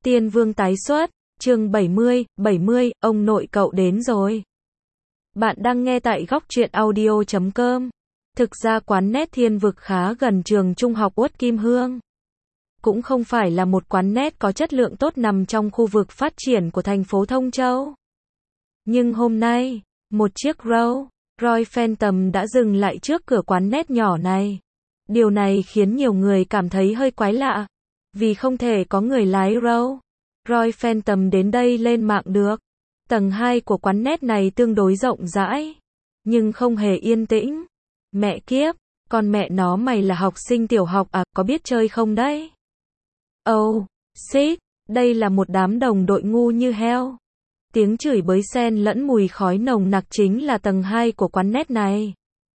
Tiên Vương tái xuất, chương 70, ông nội cậu đến rồi. Bạn đang nghe tại góc truyện audio.com. Thực ra quán nét Thiên Vực khá gần trường trung học Uất Kim Hương. Cũng không phải là một quán nét có chất lượng tốt nằm trong khu vực phát triển của thành phố Thông Châu. Nhưng hôm nay, một chiếc Rolls Royce Phantom đã dừng lại trước cửa quán nét nhỏ này. Điều này khiến nhiều người cảm thấy hơi quái lạ, vì không thể có người lái Rolls Royce Phantom đến đây lên mạng được. Tầng 2 của quán nét này tương đối rộng rãi, nhưng không hề yên tĩnh. Mẹ kiếp, con mẹ nó mày là học sinh tiểu học à, có biết chơi không đấy? Oh, shit, đây là một đám đồng đội ngu như heo. Tiếng chửi bới xen lẫn mùi khói nồng nặc chính là tầng 2 của quán nét này.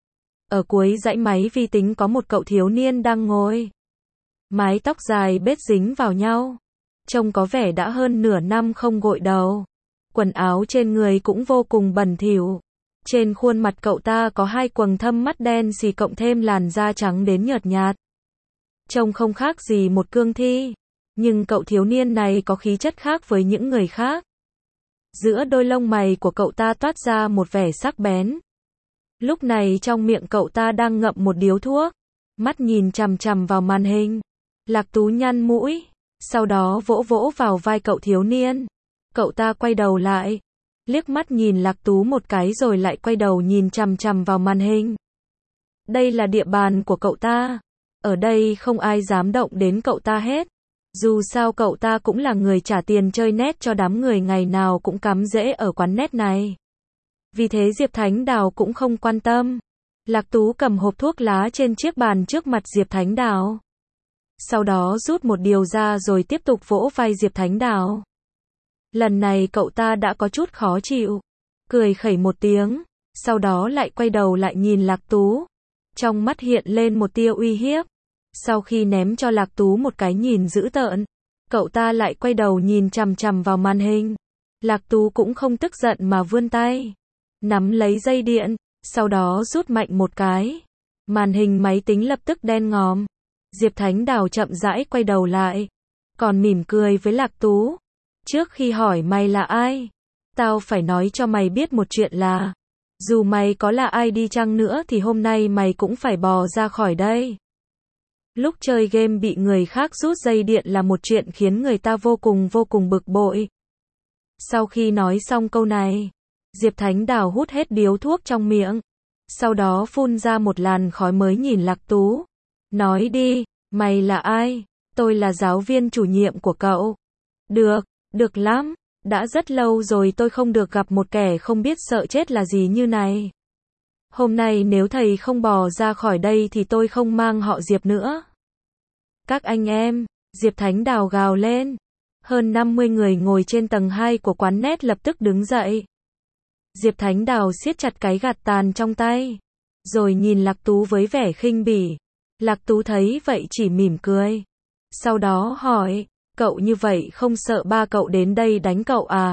Ở cuối dãy máy vi tính có một cậu thiếu niên đang ngồi. Mái tóc dài bết dính vào nhau. Trông có vẻ đã hơn nửa năm không gội đầu. Quần áo trên người cũng vô cùng bẩn thỉu. Trên khuôn mặt cậu ta có hai quầng thâm mắt đen xì cộng thêm làn da trắng đến nhợt nhạt. Trông không khác gì một cương thi. Nhưng cậu thiếu niên này có khí chất khác với những người khác. Giữa đôi lông mày của cậu ta toát ra một vẻ sắc bén. Lúc này trong miệng cậu ta đang ngậm một điếu thuốc. Mắt nhìn chằm chằm vào màn hình. Lạc Tú nhăn mũi. Sau đó vỗ vỗ vào vai cậu thiếu niên. Cậu ta quay đầu lại. Liếc mắt nhìn Lạc Tú một cái rồi lại quay đầu nhìn chằm chằm vào màn hình. Đây là địa bàn của cậu ta. Ở đây không ai dám động đến cậu ta hết. Dù sao cậu ta cũng là người trả tiền chơi nét cho đám người ngày nào cũng cắm rễ ở quán nét này. Vì thế Diệp Thánh Đào cũng không quan tâm. Lạc Tú cầm hộp thuốc lá trên chiếc bàn trước mặt Diệp Thánh Đào. Sau đó rút một điều ra rồi tiếp tục vỗ vai Diệp Thánh Đào. Lần này cậu ta đã có chút khó chịu. Cười khẩy một tiếng. Sau đó lại quay đầu lại nhìn Lạc Tú. Trong mắt hiện lên một tia uy hiếp. Sau khi ném cho Lạc Tú một cái nhìn dữ tợn, cậu ta lại quay đầu nhìn chằm chằm vào màn hình. Lạc Tú cũng không tức giận mà vươn tay. Nắm lấy dây điện. Sau đó rút mạnh một cái. Màn hình máy tính lập tức đen ngòm. Diệp Thánh Đào chậm rãi quay đầu lại. Còn mỉm cười với Lạc Tú. Trước khi hỏi mày là ai, tao phải nói cho mày biết một chuyện là, dù mày có là ai đi chăng nữa thì hôm nay mày cũng phải bò ra khỏi đây. Lúc chơi game bị người khác rút dây điện là một chuyện khiến người ta vô cùng bực bội. Sau khi nói xong câu này, Diệp Thánh Đào hút hết điếu thuốc trong miệng. Sau đó phun ra một làn khói mới nhìn Lạc Tú. Nói đi, mày là ai? Tôi là giáo viên chủ nhiệm của cậu. Được lắm. Đã rất lâu rồi tôi không được gặp một kẻ không biết sợ chết là gì như này. Hôm nay nếu thầy không bò ra khỏi đây thì tôi không mang họ Diệp nữa. Các anh em, Diệp Thánh Đào gào lên. Hơn 50 người ngồi trên tầng 2 của quán nét lập tức đứng dậy. Diệp Thánh Đào siết chặt cái gạt tàn trong tay. Rồi nhìn Lạc Tú với vẻ khinh bỉ. Lạc Tú thấy vậy chỉ mỉm cười. Sau đó hỏi, cậu như vậy không sợ ba cậu đến đây đánh cậu à?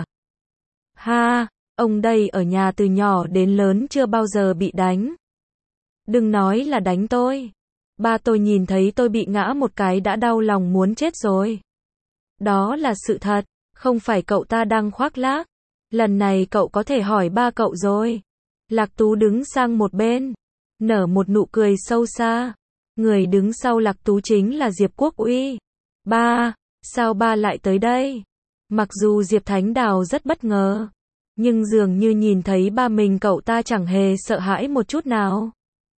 Ha, ông đây ở nhà từ nhỏ đến lớn chưa bao giờ bị đánh. Đừng nói là đánh tôi. Ba tôi nhìn thấy tôi bị ngã một cái đã đau lòng muốn chết rồi. Đó là sự thật, không phải cậu ta đang khoác lác. Lần này cậu có thể hỏi ba cậu rồi. Lạc Tú đứng sang một bên, nở một nụ cười sâu xa. Người đứng sau Lạc Tú chính là Diệp Quốc Uy. Ba, sao ba lại tới đây? Mặc dù Diệp Thánh Đào rất bất ngờ, nhưng dường như nhìn thấy ba mình cậu ta chẳng hề sợ hãi một chút nào.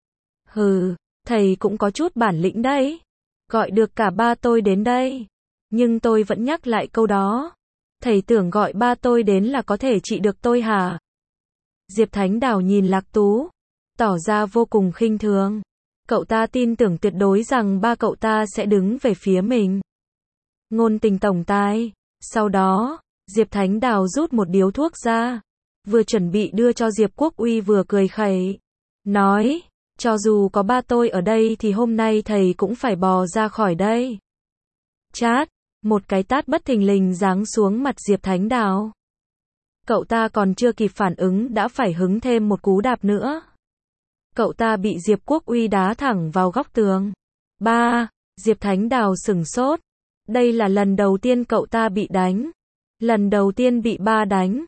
Hừ, thầy cũng có chút bản lĩnh đấy. Gọi được cả ba tôi đến đây. Nhưng tôi vẫn nhắc lại câu đó. Thầy tưởng gọi ba tôi đến là có thể trị được tôi hả? Diệp Thánh Đào nhìn Lạc Tú, tỏ ra vô cùng khinh thường. Cậu ta tin tưởng tuyệt đối rằng ba cậu ta sẽ đứng về phía mình. Ngôn tình tổng tài. Sau đó, Diệp Thánh Đào rút một điếu thuốc ra. Vừa chuẩn bị đưa cho Diệp Quốc Uy vừa cười khẩy. Nói, cho dù có ba tôi ở đây thì hôm nay thầy cũng phải bò ra khỏi đây. Chát, một cái tát bất thình lình giáng xuống mặt Diệp Thánh Đào. Cậu ta còn chưa kịp phản ứng đã phải hứng thêm một cú đạp nữa. Cậu ta bị Diệp Quốc Uy đá thẳng vào góc tường. Ba, Diệp Thánh Đào sửng sốt. Đây là lần đầu tiên cậu ta bị đánh. Lần đầu tiên bị ba đánh.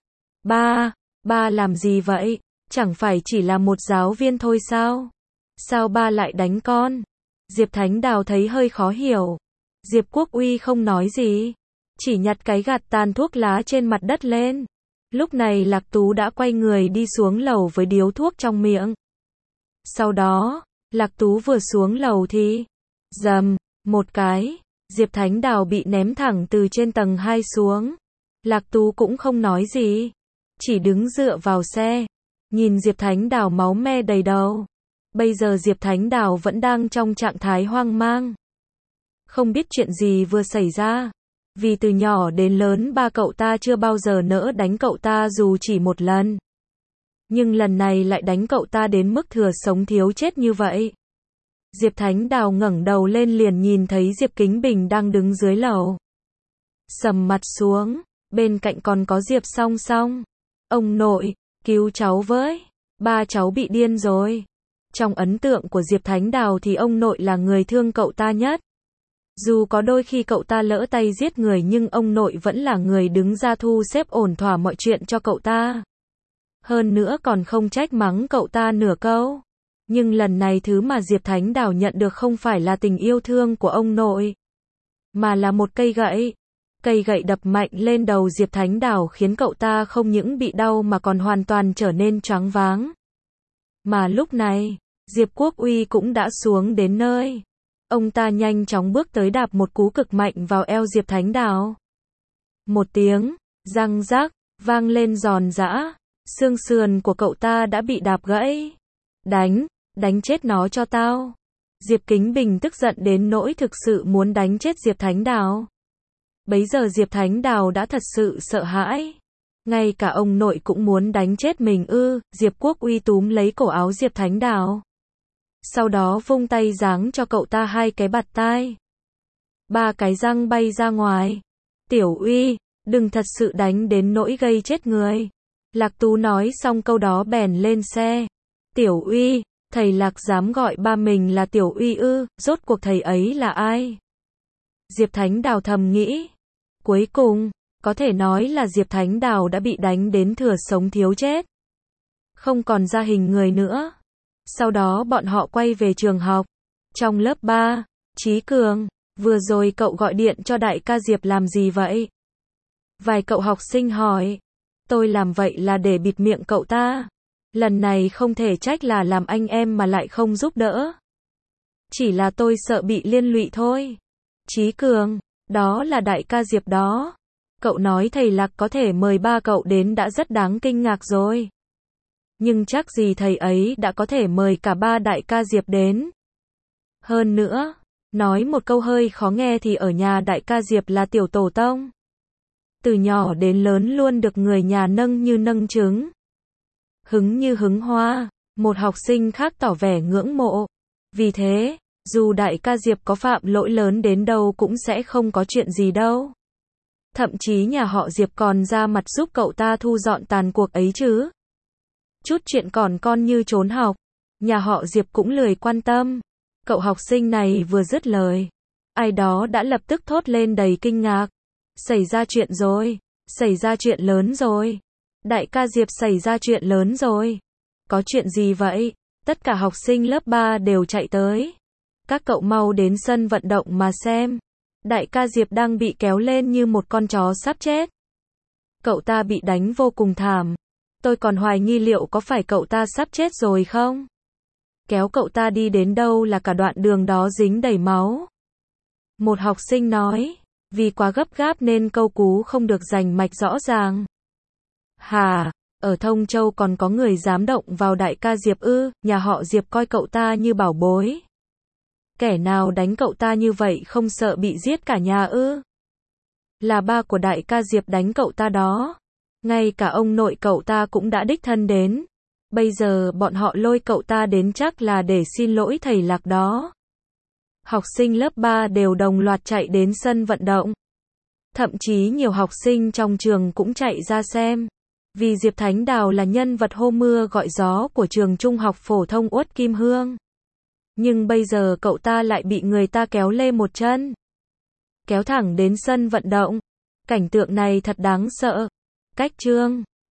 Ba làm gì vậy? Chẳng phải chỉ là một giáo viên thôi sao? Sao ba lại đánh con? Diệp Thánh Đào thấy hơi khó hiểu. Diệp Quốc Uy không nói gì, chỉ nhặt cái gạt tàn thuốc lá trên mặt đất lên. Lúc này Lạc Tú đã quay người đi xuống lầu với điếu thuốc trong miệng. Sau đó, Lạc Tú vừa xuống lầu thì rầm một cái, Diệp Thánh Đào bị ném thẳng từ trên tầng 2 xuống. Lạc Tú cũng không nói gì, chỉ đứng dựa vào xe, nhìn Diệp Thánh Đào máu me đầy đầu. Bây giờ Diệp Thánh Đào vẫn đang trong trạng thái hoang mang, không biết chuyện gì vừa xảy ra. Vì từ nhỏ đến lớn ba cậu ta chưa bao giờ nỡ đánh cậu ta dù chỉ một lần. Nhưng lần này lại đánh cậu ta đến mức thừa sống thiếu chết như vậy. Diệp Thánh Đào ngẩng đầu lên liền nhìn thấy Diệp Kính Bình đang đứng dưới lầu. Sầm mặt xuống, bên cạnh còn có Diệp Song Song. Ông nội, cứu cháu với, ba cháu bị điên rồi. Trong ấn tượng của Diệp Thánh Đào thì ông nội là người thương cậu ta nhất. Dù có đôi khi cậu ta lỡ tay giết người nhưng ông nội vẫn là người đứng ra thu xếp ổn thỏa mọi chuyện cho cậu ta. Hơn nữa còn không trách mắng cậu ta nửa câu. Nhưng lần này thứ mà Diệp Thánh Đào nhận được không phải là tình yêu thương của ông nội, mà là một cây gậy. Cây gậy đập mạnh lên đầu Diệp Thánh Đào khiến cậu ta không những bị đau mà còn hoàn toàn trở nên choáng váng. Mà lúc này, Diệp Quốc Uy cũng đã xuống đến nơi. Ông ta nhanh chóng bước tới đạp một cú cực mạnh vào eo Diệp Thánh Đào. Một tiếng, răng rác, vang lên giòn giã. Xương sườn của cậu ta đã bị đạp gãy. Đánh chết nó cho tao. Diệp Kính Bình tức giận đến nỗi thực sự muốn đánh chết Diệp Thánh Đào. Bấy giờ Diệp Thánh Đào đã thật sự sợ hãi. Ngay cả ông nội cũng muốn đánh chết mình ư? Diệp Quốc Uy túm lấy cổ áo Diệp Thánh Đào. Sau đó vung tay giáng cho cậu ta 2 cái bạt tai. 3 cái răng bay ra ngoài. Tiểu Uy, đừng thật sự đánh đến nỗi gây chết người. Lạc Tú nói xong câu đó bèn lên xe. Tiểu Uy, thầy Lạc dám gọi ba mình là Tiểu Uy ư? Rốt cuộc thầy ấy là ai? Diệp Thánh Đào thầm nghĩ. Cuối cùng, có thể nói là Diệp Thánh Đào đã bị đánh đến thừa sống thiếu chết, không còn ra hình người nữa. Sau đó bọn họ quay về trường học. Trong lớp 3, Chí Cường, vừa rồi cậu gọi điện cho đại ca Diệp làm gì vậy? Vài cậu học sinh hỏi. Tôi làm vậy là để bịt miệng cậu ta. Lần này không thể trách là làm anh em mà lại không giúp đỡ. Chỉ là tôi sợ bị liên lụy thôi. Chí Cường, đó là đại ca Diệp đó. Cậu nói thầy Lạc có thể mời ba cậu đến đã rất đáng kinh ngạc rồi. Nhưng chắc gì thầy ấy đã có thể mời cả ba đại ca Diệp đến. Hơn nữa, nói một câu hơi khó nghe thì ở nhà đại ca Diệp là tiểu tổ tông. Từ nhỏ đến lớn luôn được người nhà nâng như nâng trứng. Hứng như hứng hoa, một học sinh khác tỏ vẻ ngưỡng mộ. Vì thế, dù đại ca Diệp có phạm lỗi lớn đến đâu cũng sẽ không có chuyện gì đâu. Thậm chí nhà họ Diệp còn ra mặt giúp cậu ta thu dọn tàn cuộc ấy chứ. Chút chuyện còn con như trốn học, nhà họ Diệp cũng lười quan tâm. Cậu học sinh này vừa dứt lời, ai đó đã lập tức thốt lên đầy kinh ngạc. Xảy ra chuyện rồi, xảy ra chuyện lớn rồi. Đại ca Diệp xảy ra chuyện lớn rồi. Có chuyện gì vậy? Tất cả học sinh lớp 3 đều chạy tới. Các cậu mau đến sân vận động mà xem. Đại ca Diệp đang bị kéo lên như một con chó sắp chết. Cậu ta bị đánh vô cùng thảm. Tôi còn hoài nghi liệu có phải cậu ta sắp chết rồi không? Kéo cậu ta đi đến đâu là cả đoạn đường đó dính đầy máu. Một học sinh nói, vì quá gấp gáp nên câu cú không được rành mạch rõ ràng. Hả, ở Thông Châu còn có người dám động vào đại ca Diệp ư? Nhà họ Diệp coi cậu ta như bảo bối. Kẻ nào đánh cậu ta như vậy không sợ bị giết cả nhà ư? Là ba của đại ca Diệp đánh cậu ta đó. Ngay cả ông nội cậu ta cũng đã đích thân đến. Bây giờ bọn họ lôi cậu ta đến chắc là để xin lỗi thầy Lạc đó. Học sinh lớp 3 đều đồng loạt chạy đến sân vận động. Thậm chí nhiều học sinh trong trường cũng chạy ra xem. Vì Diệp Thánh Đào là nhân vật hô mưa gọi gió của trường trung học phổ thông Uất Kim Hương. Nhưng bây giờ cậu ta lại bị người ta kéo lê một chân. kéo thẳng đến sân vận động. Cảnh tượng này thật đáng sợ. Cách chương